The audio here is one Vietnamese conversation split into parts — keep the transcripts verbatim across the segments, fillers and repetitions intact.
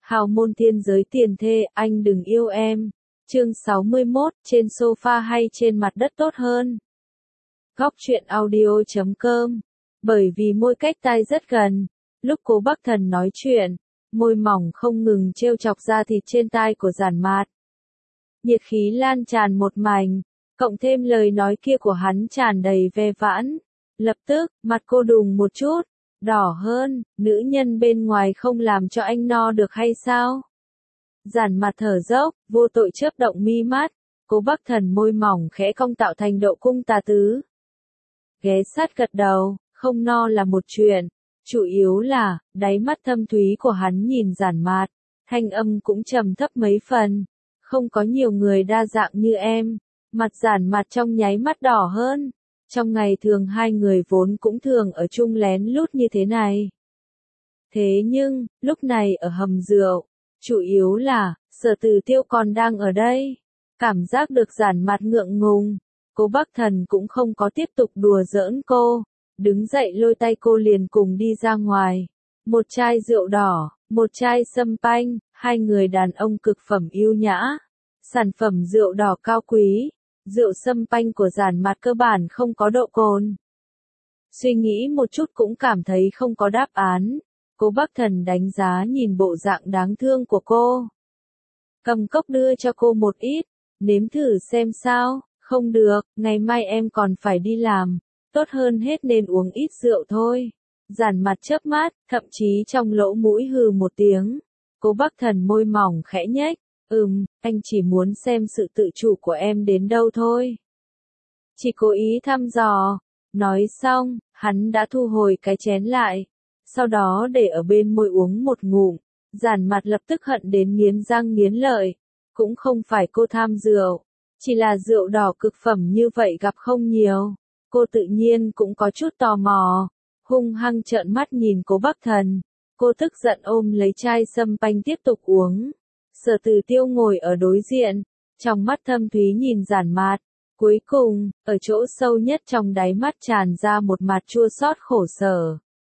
Hào môn thiên giới tiền thê, anh đừng yêu em. Chương sáu mươi mốt, trên sofa hay trên mặt đất tốt hơn? Góc truyện audio chấm com. Bởi vì môi cách tai rất gần, lúc Cố Bắc Thần nói chuyện, môi mỏng không ngừng trêu chọc da thịt trên tai của Giản Mạt. Nhiệt khí lan tràn một mảnh, cộng thêm lời nói kia của hắn tràn đầy ve vãn. Lập tức, mặt cô đùng một chút, đỏ hơn, nữ nhân bên ngoài không làm cho anh no được hay sao? Giản Mạt thở dốc, vô tội chớp động mi mắt, Cố Bắc Thần môi mỏng khẽ cong tạo thành độ cung tà tứ. Ghé sát gật đầu, không no là một chuyện, chủ yếu là, đáy mắt thâm thúy của hắn nhìn Giản Mạt, thanh âm cũng trầm thấp mấy phần. Không có nhiều người đa dạng như em. Mặt Giản Mạt trong nháy mắt đỏ hơn. Trong ngày thường hai người vốn cũng thường ở chung lén lút như thế này. Thế nhưng, lúc này ở hầm rượu, chủ yếu là, Sở Từ Tiêu còn đang ở đây. Cảm giác được Giản Mạt ngượng ngùng, Cố Bắc Thần cũng không có tiếp tục đùa giỡn cô. Đứng dậy lôi tay cô liền cùng đi ra ngoài. Một chai rượu đỏ, một chai sâm panh, hai người đàn ông cực phẩm yêu nhã. Sản phẩm rượu đỏ cao quý, rượu sâm panh của Giản Mạt cơ bản không có độ cồn. Suy nghĩ một chút cũng cảm thấy không có đáp án. Cố Bắc Thần đánh giá nhìn bộ dạng đáng thương của cô. Cầm cốc đưa cho cô một ít, nếm thử xem sao. Không được, ngày mai em còn phải đi làm, tốt hơn hết nên uống ít rượu thôi. Giản Mạt chớp mắt, thậm chí trong lỗ mũi hừ một tiếng. Cố Bắc Thần môi mỏng khẽ nhếch, ừm, anh chỉ muốn xem sự tự chủ của em đến đâu thôi. Chỉ cố ý thăm dò. Nói xong, hắn đã thu hồi cái chén lại. Sau đó để ở bên môi uống một ngụm. Giản Mạt lập tức hận đến nghiến răng nghiến lợi. Cũng không phải cô tham rượu, chỉ là rượu đỏ cực phẩm như vậy gặp không nhiều. Cô tự nhiên cũng có chút tò mò. Hung hăng trợn mắt nhìn Cố Bắc Thần. Cô tức giận ôm lấy chai sâm panh tiếp tục uống. Sở Từ Tiêu ngồi ở đối diện, trong mắt thâm thúy nhìn Giản Mạt. Cuối cùng, ở chỗ sâu nhất trong đáy mắt tràn ra một mặt chua xót khổ sở.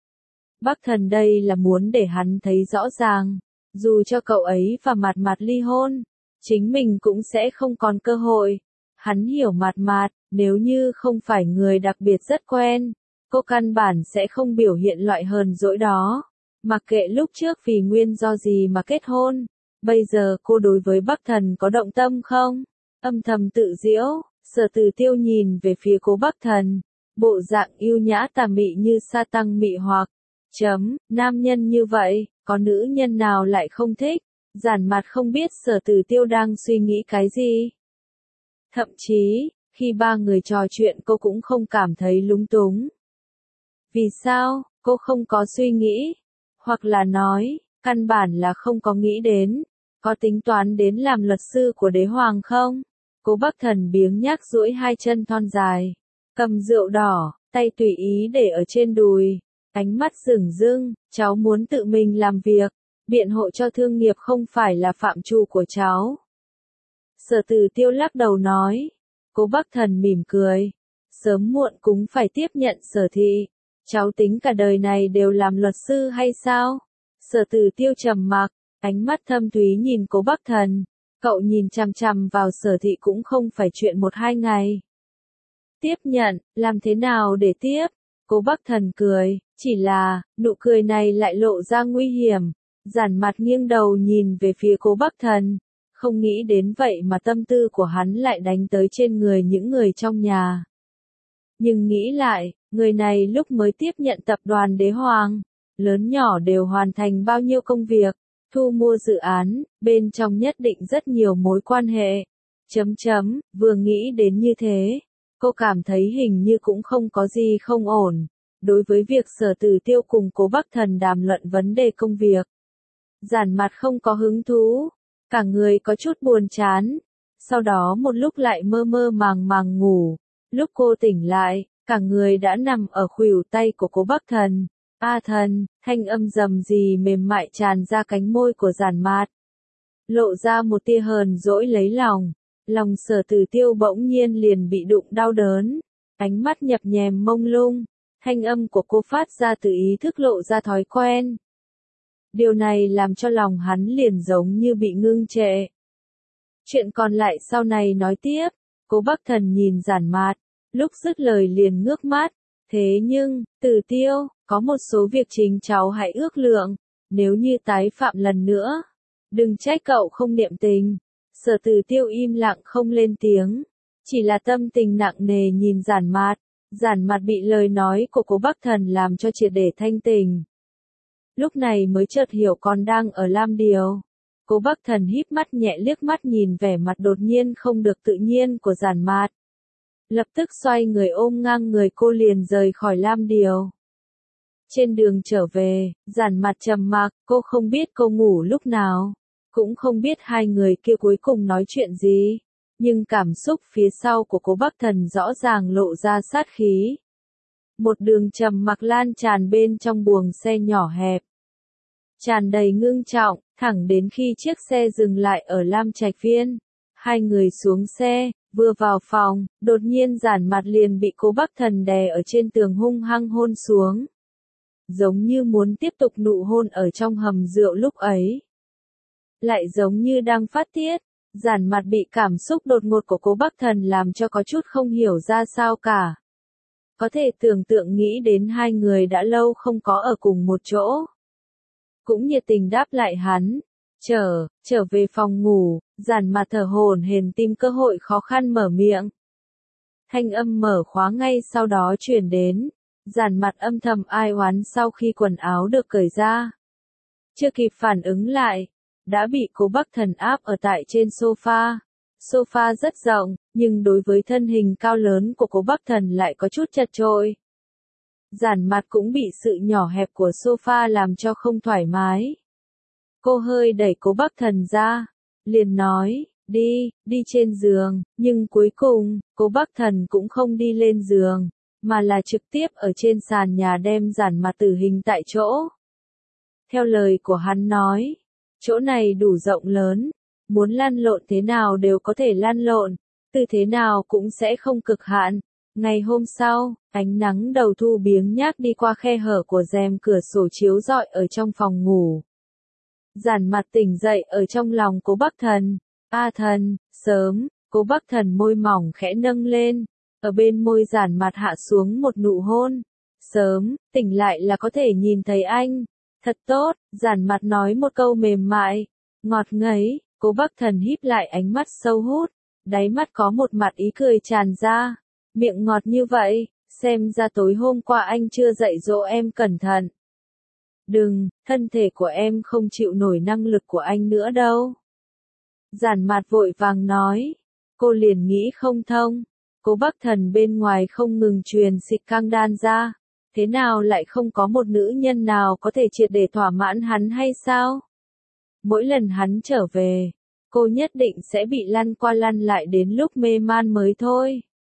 Bắc Thần đây là muốn để hắn thấy rõ ràng, dù cho cậu ấy và Mạt Mạt ly hôn, chính mình cũng sẽ không còn cơ hội. Hắn hiểu Mạt Mạt, nếu như không phải người đặc biệt rất quen, cô căn bản sẽ không biểu hiện loại hờn dỗi đó. Mặc kệ lúc trước vì nguyên do gì mà kết hôn, bây giờ cô đối với Bắc Thần có động tâm không? Âm thầm tự giễu, Sở Từ Tiêu nhìn về phía Cố Bắc Thần, bộ dạng yêu nhã tà mị như sa tăng mị hoặc. Chấm, nam nhân như vậy, có nữ nhân nào lại không thích? Giản Mạt không biết Sở Từ Tiêu đang suy nghĩ cái gì. Thậm chí, khi ba người trò chuyện cô cũng không cảm thấy lúng túng. Vì sao, cô không có suy nghĩ? Hoặc là nói, căn bản là không có nghĩ đến. Có tính toán đến làm luật sư của đế hoàng không? Cố Bắc Thần biếng nhác duỗi hai chân thon dài. Cầm rượu đỏ, tay tùy ý để ở trên đùi. Ánh mắt rừng rưng, cháu muốn tự mình làm việc. Biện hộ cho thương nghiệp không phải là phạm trù của cháu. Sở Từ Tiêu lắc đầu nói. Cố Bắc Thần mỉm cười. Sớm muộn cũng phải tiếp nhận Sở thị. Cháu tính cả đời này đều làm luật sư hay sao? Sở Từ Tiêu trầm mặc, ánh mắt thâm thúy nhìn Cố Bắc Thần. Cậu nhìn chằm chằm vào Sở thị cũng không phải chuyện một hai ngày. Tiếp nhận, làm thế nào để tiếp? Cố Bắc Thần cười, chỉ là, nụ cười này lại lộ ra nguy hiểm. Giản Mạt nghiêng đầu nhìn về phía Cố Bắc Thần. Không nghĩ đến vậy mà tâm tư của hắn lại đánh tới trên người những người trong nhà. Nhưng nghĩ lại, người này lúc mới tiếp nhận tập đoàn đế hoàng, lớn nhỏ đều hoàn thành bao nhiêu công việc, thu mua dự án, bên trong nhất định rất nhiều mối quan hệ. Chấm chấm, vừa nghĩ đến như thế, cô cảm thấy hình như cũng không có gì không ổn. Đối với việc Sở Từ Tiêu cùng Cố Bắc Thần đàm luận vấn đề công việc, Giản Mạt không có hứng thú, cả người có chút buồn chán. Sau đó một lúc lại mơ mơ màng màng ngủ. Lúc cô tỉnh lại, cả người đã nằm ở khuỷu tay của Cố Bắc Thần. A Thần, thanh âm rầm rì mềm mại tràn ra cánh môi của Giản Mạt. Lộ ra một tia hờn dỗi lấy lòng. Lòng Sở Từ Tiêu bỗng nhiên liền bị đụng đau đớn. Ánh mắt nhập nhèm mông lung. Thanh âm của cô phát ra từ ý thức lộ ra thói quen. Điều này làm cho lòng hắn liền giống như bị ngưng trệ. Chuyện còn lại sau này nói tiếp, Cố Bắc Thần nhìn Giản Mạt, lúc dứt lời liền ngước mắt, thế nhưng, Tử Tiêu, có một số việc chính cháu hãy ước lượng, nếu như tái phạm lần nữa, đừng trách cậu không niệm tình. Sở Tử Tiêu im lặng không lên tiếng, chỉ là tâm tình nặng nề nhìn Giản Mạt. Giản Mạt bị lời nói của Cố Bắc Thần làm cho triệt để thanh tình. Lúc này mới chợt hiểu con đang ở Lam Điều. Cố Bắc Thần híp mắt nhẹ liếc mắt nhìn vẻ mặt đột nhiên không được tự nhiên của Giản Mạt. Lập tức xoay người ôm ngang người cô liền rời khỏi Lam Điều. Trên đường trở về, Giản Mạt trầm mặc, cô không biết cô ngủ lúc nào, cũng không biết hai người kia cuối cùng nói chuyện gì, nhưng cảm xúc phía sau của Cố Bắc Thần rõ ràng lộ ra sát khí. Một đường trầm mặc lan tràn bên trong buồng xe nhỏ hẹp, tràn đầy ngưng trọng, thẳng đến khi chiếc xe dừng lại ở Lam Trạch Viên. Hai người xuống xe, vừa vào phòng, đột nhiên Giản Mạt liền bị Cố Bắc Thần đè ở trên tường hung hăng hôn xuống. Giống như muốn tiếp tục nụ hôn ở trong hầm rượu lúc ấy. Lại giống như đang phát tiết, Giản Mạt bị cảm xúc đột ngột của Cố Bắc Thần làm cho có chút không hiểu ra sao cả. Có thể tưởng tượng nghĩ đến hai người đã lâu không có ở cùng một chỗ. Cũng nhiệt tình đáp lại hắn. Trở, trở về phòng ngủ, Giản Mạt thở hổn hển tìm cơ hội khó khăn mở miệng. Thanh âm mở khóa ngay sau đó truyền đến. Giản Mạt âm thầm ai oán sau khi quần áo được cởi ra. Chưa kịp phản ứng lại, đã bị Cố Bắc Thần áp ở tại trên sofa. Sofa rất rộng, nhưng đối với thân hình cao lớn của Cố Bắc Thần lại có chút chật chội. Giản Mạt cũng bị sự nhỏ hẹp của sofa làm cho không thoải mái. Cô hơi đẩy Cố Bắc Thần ra, liền nói, đi, đi trên giường, nhưng cuối cùng, Cố Bắc Thần cũng không đi lên giường, mà là trực tiếp ở trên sàn nhà đem Giản Mạt tử hình tại chỗ. Theo lời của hắn nói, chỗ này đủ rộng lớn, muốn lăn lộn thế nào đều có thể lăn lộn, tư thế nào cũng sẽ không cực hạn. Ngày hôm sau, ánh nắng đầu thu biếng nhác đi qua khe hở của rèm cửa sổ chiếu rọi ở trong phòng ngủ. Giản Mạt tỉnh dậy ở trong lòng Cố Bắc Thần. A Thần, sớm, Cố Bắc Thần môi mỏng khẽ nâng lên, ở bên môi Giản Mạt hạ xuống một nụ hôn. Sớm, tỉnh lại là có thể nhìn thấy anh. Thật tốt, Giản Mạt nói một câu mềm mại, ngọt ngấy. Cố Bắc Thần híp lại ánh mắt sâu hút, đáy mắt có một mặt ý cười tràn ra. Miệng ngọt như vậy, xem ra tối hôm qua anh chưa dạy dỗ em cẩn thận. Đừng, thân thể của em không chịu nổi năng lực của anh nữa đâu. Giản Mạt vội vàng nói, cô liền nghĩ không thông. Cố Bắc Thần bên ngoài không ngừng truyền xịt căng đan ra, thế nào lại không có một nữ nhân nào có thể triệt để thỏa mãn hắn hay sao? Mỗi lần hắn trở về, cô nhất định sẽ bị lăn qua lăn lại đến lúc mê man mới thôi.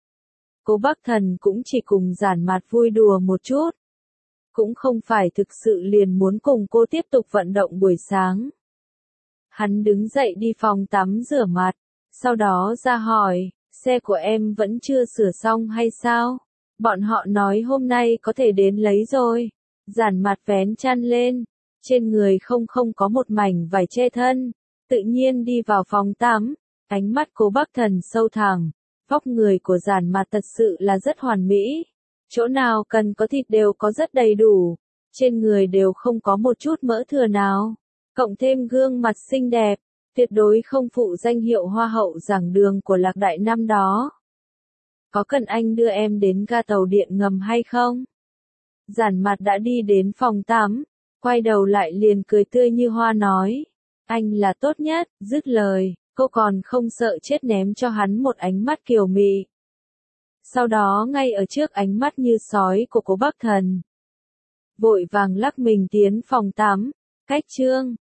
Cố Bắc Thần cũng chỉ cùng Giản Mạt vui đùa một chút. Cũng không phải thực sự liền muốn cùng cô tiếp tục vận động buổi sáng. Hắn đứng dậy đi phòng tắm rửa mặt, sau đó ra hỏi, xe của em vẫn chưa sửa xong hay sao? Bọn họ nói hôm nay có thể đến lấy rồi. Giản Mạt vén chăn lên, trên người không không có một mảnh vải che thân, tự nhiên đi vào phòng tắm, ánh mắt Cố Bắc Thần sâu thẳm. Vóc người của Giản Mạt thật sự là rất hoàn mỹ. Chỗ nào cần có thịt đều có rất đầy đủ. Trên người đều không có một chút mỡ thừa nào. Cộng thêm gương mặt xinh đẹp, tuyệt đối không phụ danh hiệu hoa hậu giảng đường của Lạc Đại năm đó. Có cần anh đưa em đến ga tàu điện ngầm hay không? Giản Mạt đã đi đến phòng tắm, quay đầu lại liền cười tươi như hoa nói. Anh là tốt nhất, dứt lời. Cô còn không sợ chết ném cho hắn một ánh mắt kiều mị. Sau đó ngay ở trước ánh mắt như sói của Cố Bắc Thần, vội vàng lắc mình tiến phòng tắm, cách chương.